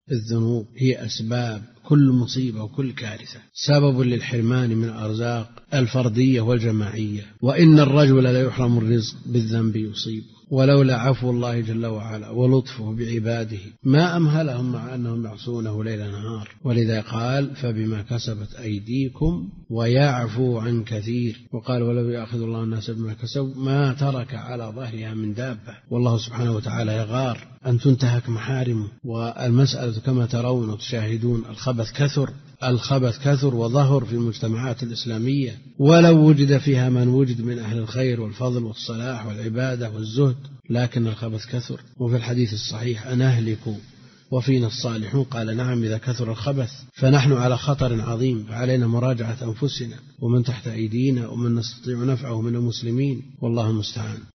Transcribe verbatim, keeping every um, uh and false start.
الذنوب هي أسباب كل مصيبة وكل كارثة، سبب للحرمان من الأرزاق الفردية والجماعية. وإن الرجل لا يحرم الرزق بالذنب يصيبه، ولولا عفو الله جل وعلا ولطفه بعباده ما أمهلهم مع أنهم يعصونه ليل نهار. ولذا قال فبما كسبت أيديكم ويعفو عن كثير. وقال ولو يأخذ الله الناس بما كسبوا ما ترك على ظهرها من دابة. والله سبحانه وتعالى يغار أن تنتهك محارمه. والمسألة كما ترون وتشاهدون الخبث كثر الخبث كثر وظهر في المجتمعات الإسلامية، ولو وجد فيها من وجد من أهل الخير والفضل والصلاح والعبادة والزهد، لكن الخبث كثر. وفي الحديث الصحيح أنهلك وفينا الصالحون، قال نعم إذا كثر الخبث فنحن على خطر عظيم، فعلينا مراجعة أنفسنا ومن تحت أيدينا ومن نستطيع نفعه من المسلمين، والله المستعان.